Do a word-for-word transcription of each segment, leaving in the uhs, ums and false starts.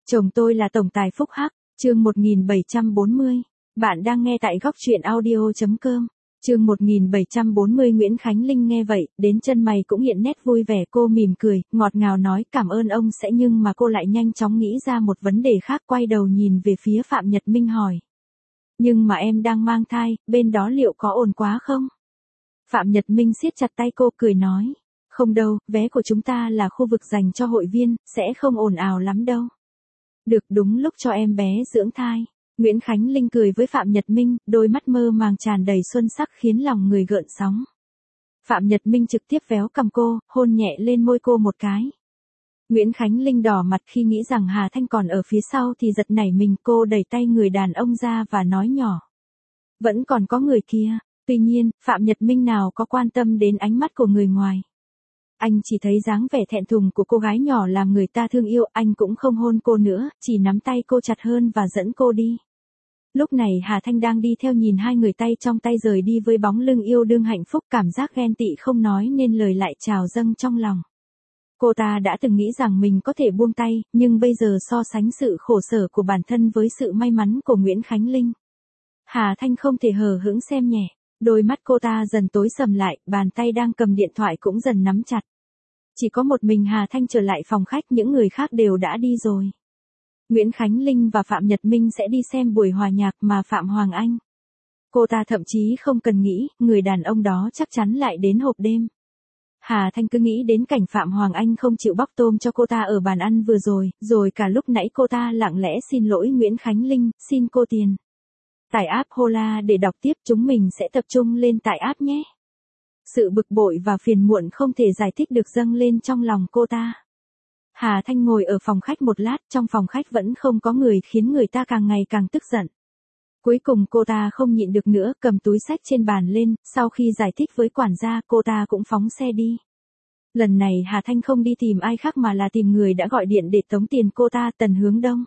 Chồng tôi là tổng tài phúc hắc, chương một nghìn bảy trăm bốn mươi. Bạn đang nghe tại góc truyện audio chấm com. Chương một nghìn bảy trăm bốn mươi. Nguyễn Khánh Linh nghe vậy, đến chân mày cũng hiện nét vui vẻ, cô mỉm cười, ngọt ngào nói cảm ơn ông sẽ, nhưng mà cô lại nhanh chóng nghĩ ra một vấn đề khác, quay đầu nhìn về phía Phạm Nhật Minh hỏi. Nhưng mà em đang mang thai, bên đó liệu có ồn quá không? Phạm Nhật Minh siết chặt tay cô cười nói. Không đâu, vé của chúng ta là khu vực dành cho hội viên, sẽ không ồn ào lắm đâu. Được, đúng lúc cho em bé dưỡng thai. Nguyễn Khánh Linh cười với Phạm Nhật Minh, đôi mắt mơ màng tràn đầy xuân sắc khiến lòng người gợn sóng. Phạm Nhật Minh trực tiếp véo cằm cô, hôn nhẹ lên môi cô một cái. Nguyễn Khánh Linh đỏ mặt khi nghĩ rằng Hà Thanh còn ở phía sau thì giật nảy mình, cô đẩy tay người đàn ông ra và nói nhỏ. Vẫn còn có người kia. Tuy nhiên, Phạm Nhật Minh nào có quan tâm đến ánh mắt của người ngoài. Anh chỉ thấy dáng vẻ thẹn thùng của cô gái nhỏ làm người ta thương yêu, anh cũng không hôn cô nữa, chỉ nắm tay cô chặt hơn và dẫn cô đi. Lúc này Hà Thanh đang đi theo nhìn hai người tay trong tay rời đi với bóng lưng yêu đương hạnh phúc, cảm giác ghen tị không nói nên lời lại trào dâng trong lòng. Cô ta đã từng nghĩ rằng mình có thể buông tay, nhưng bây giờ so sánh sự khổ sở của bản thân với sự may mắn của Nguyễn Khánh Linh. Hà Thanh không thể hờ hững xem nhẹ. Đôi mắt cô ta dần tối sầm lại, bàn tay đang cầm điện thoại cũng dần nắm chặt. Chỉ có một mình Hà Thanh trở lại phòng khách, những người khác đều đã đi rồi. Nguyễn Khánh Linh và Phạm Nhật Minh sẽ đi xem buổi hòa nhạc mà Phạm Hoàng Anh. Cô ta thậm chí không cần nghĩ, người đàn ông đó chắc chắn lại đến hộp đêm. Hà Thanh cứ nghĩ đến cảnh Phạm Hoàng Anh không chịu bóc tôm cho cô ta ở bàn ăn vừa rồi, rồi cả lúc nãy cô ta lặng lẽ xin lỗi Nguyễn Khánh Linh, xin cô tiền. Tải app Hola để đọc tiếp, chúng mình sẽ tập trung lên tại app nhé. Sự bực bội và phiền muộn không thể giải thích được dâng lên trong lòng cô ta. Hà Thanh ngồi ở phòng khách một lát, trong phòng khách vẫn không có người khiến người ta càng ngày càng tức giận. Cuối cùng cô ta không nhịn được nữa, cầm túi xách trên bàn lên, sau khi giải thích với quản gia cô ta cũng phóng xe đi. Lần này Hà Thanh không đi tìm ai khác mà là tìm người đã gọi điện để tống tiền cô ta, Tần Hướng Đông.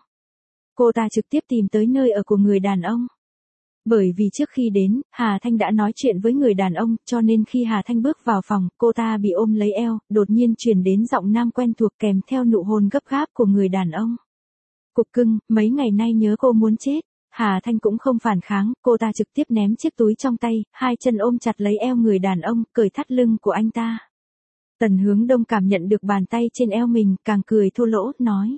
Cô ta trực tiếp tìm tới nơi ở của người đàn ông. Bởi vì trước khi đến, Hà Thanh đã nói chuyện với người đàn ông, cho nên khi Hà Thanh bước vào phòng, cô ta bị ôm lấy eo, đột nhiên truyền đến giọng nam quen thuộc kèm theo nụ hôn gấp gáp của người đàn ông. Cục cưng, mấy ngày nay nhớ cô muốn chết. Hà Thanh cũng không phản kháng, cô ta trực tiếp ném chiếc túi trong tay, hai chân ôm chặt lấy eo người đàn ông, cởi thắt lưng của anh ta. Tần Hướng Đông cảm nhận được bàn tay trên eo mình, càng cười thô lỗ, nói.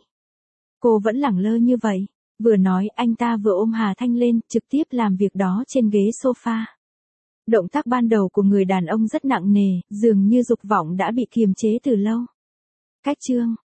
Cô vẫn lẳng lơ như vậy. Vừa nói anh ta vừa ôm Hà Thanh lên, trực tiếp làm việc đó trên ghế sofa. Động tác ban đầu của người đàn ông rất nặng nề, dường như dục vọng đã bị kiềm chế từ lâu. Cách chương